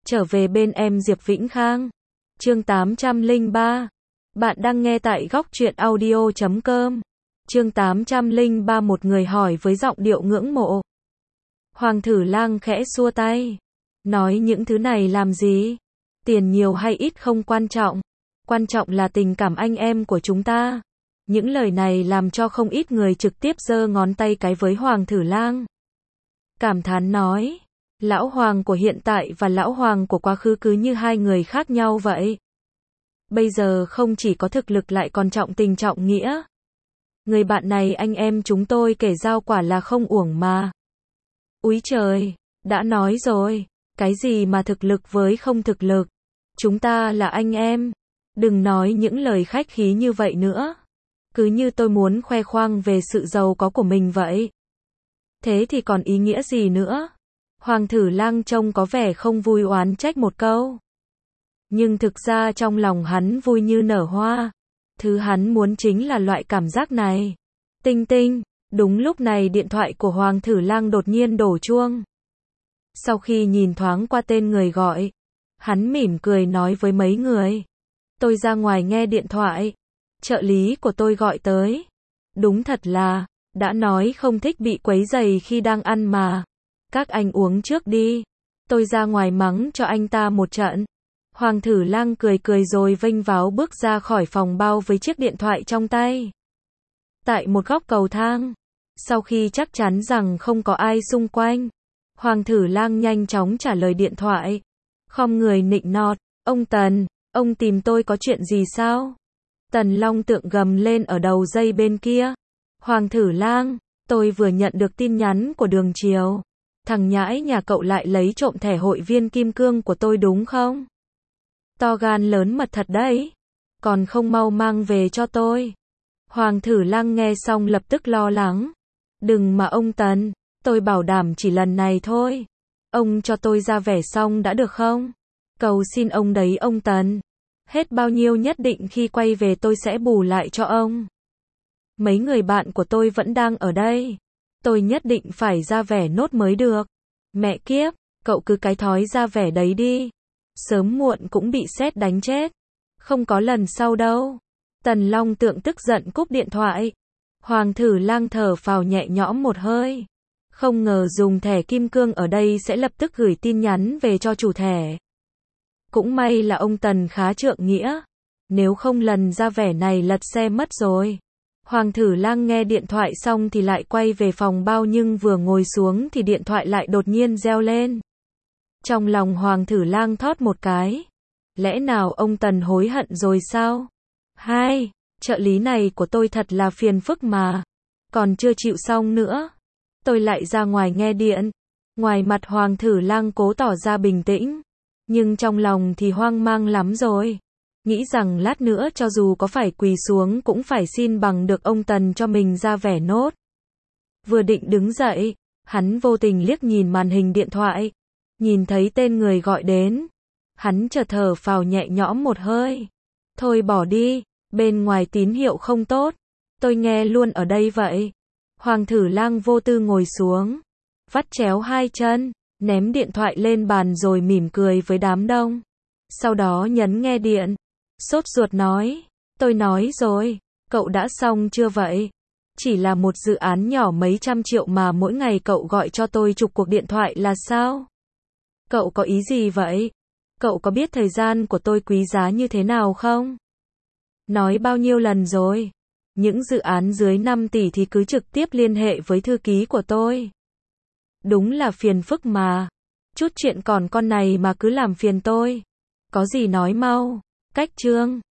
Trở về bên em Diệp Vĩnh Khang. Chương 803. Bạn đang nghe tại góc truyện audio.com. Chương 803. Một người hỏi với giọng điệu ngưỡng mộ. Hoàng Thử Lang khẽ xua tay. Nói những thứ này làm gì? Tiền nhiều hay ít không quan trọng. Quan trọng là tình cảm anh em của chúng ta. Những lời này làm cho không ít người trực tiếp giơ ngón tay cái với Hoàng Thử Lang. Cảm thán nói. Lão Hoàng của hiện tại và Lão Hoàng của quá khứ cứ như hai người khác nhau vậy. Bây giờ không chỉ có thực lực lại còn trọng tình trọng nghĩa. Người bạn này anh em chúng tôi kể giao quả là không uổng mà. Úi trời, đã nói rồi, cái gì mà thực lực với không thực lực. Chúng ta là anh em. Đừng nói những lời khách khí như vậy nữa. Cứ như tôi muốn khoe khoang về sự giàu có của mình vậy. Thế thì còn ý nghĩa gì nữa? Hoàng Thử Lang trông có vẻ không vui oán trách một câu. Nhưng thực ra trong lòng hắn vui như nở hoa. Thứ hắn muốn chính là loại cảm giác này. Tinh tinh, đúng lúc này điện thoại của Hoàng Thử Lang đột nhiên đổ chuông. Sau khi nhìn thoáng qua tên người gọi, hắn mỉm cười nói với mấy người. Tôi ra ngoài nghe điện thoại. Trợ lý của tôi gọi tới. Đúng thật là, đã nói không thích bị quấy rầy khi đang ăn mà. Các anh uống trước đi. Tôi ra ngoài mắng cho anh ta một trận. Hoàng Thử Lang cười cười rồi vênh váo bước ra khỏi phòng bao với chiếc điện thoại trong tay. Tại một góc cầu thang, sau khi chắc chắn rằng không có ai xung quanh, Hoàng Thử Lang nhanh chóng trả lời điện thoại. Khom người nịnh nọt, ông Tần, ông tìm tôi có chuyện gì sao? Tần Long Tượng gầm lên ở đầu dây bên kia. Hoàng Thử Lang, tôi vừa nhận được tin nhắn của Đường Triều. Thằng nhãi nhà cậu lại lấy trộm thẻ hội viên kim cương của tôi đúng không? To gan lớn mật thật đấy. Còn không mau mang về cho tôi. Hoàng Thử Lang nghe xong lập tức lo lắng. Đừng mà ông Tần, tôi bảo đảm chỉ lần này thôi. Ông cho tôi ra vẻ xong đã được không? Cầu xin ông đấy ông Tần. Hết bao nhiêu nhất định khi quay về tôi sẽ bù lại cho ông. Mấy người bạn của tôi vẫn đang ở đây. Tôi nhất định phải ra vẻ nốt mới được. Mẹ kiếp, cậu cứ cái thói ra vẻ đấy đi. Sớm muộn cũng bị sét đánh chết. Không có lần sau đâu. Tần Long Tượng tức giận cúp điện thoại. Hoàng Thử Lang thở phào nhẹ nhõm một hơi. Không ngờ dùng thẻ kim cương ở đây sẽ lập tức gửi tin nhắn về cho chủ thẻ. Cũng may là ông Tần khá trượng nghĩa. Nếu không lần ra vẻ này lật xe mất rồi. Hoàng Thử Lang nghe điện thoại xong thì lại quay về phòng bao nhưng vừa ngồi xuống thì điện thoại lại đột nhiên reo lên. Trong lòng Hoàng Thử Lang thót một cái. Lẽ nào ông Tần hối hận rồi sao? Hai, trợ lý này của tôi thật là phiền phức mà. Còn chưa chịu xong nữa. Tôi lại ra ngoài nghe điện. Ngoài mặt Hoàng Thử Lang cố tỏ ra bình tĩnh. Nhưng trong lòng thì hoang mang lắm rồi. Nghĩ rằng lát nữa cho dù có phải quỳ xuống cũng phải xin bằng được ông Tần cho mình ra vẻ nốt. Vừa định đứng dậy, hắn vô tình liếc nhìn màn hình điện thoại. Nhìn thấy tên người gọi đến. Hắn chợt thở phào nhẹ nhõm một hơi. Thôi bỏ đi, bên ngoài tín hiệu không tốt. Tôi nghe luôn ở đây vậy. Hoàng Thử Lang vô tư ngồi xuống. Vắt chéo hai chân, ném điện thoại lên bàn rồi mỉm cười với đám đông. Sau đó nhấn nghe điện. Sốt ruột nói. Tôi nói rồi, cậu đã xong chưa vậy? Chỉ là một dự án nhỏ mấy trăm triệu mà mỗi ngày cậu gọi cho tôi chục cuộc điện thoại là sao? Cậu có ý gì vậy? Cậu có biết thời gian của tôi quý giá như thế nào không? Nói bao nhiêu lần rồi? Những dự án dưới 5 tỷ thì cứ trực tiếp liên hệ với thư ký của tôi. Đúng là phiền phức mà. Chút chuyện còn con này mà cứ làm phiền tôi. Có gì nói mau. Cách chương.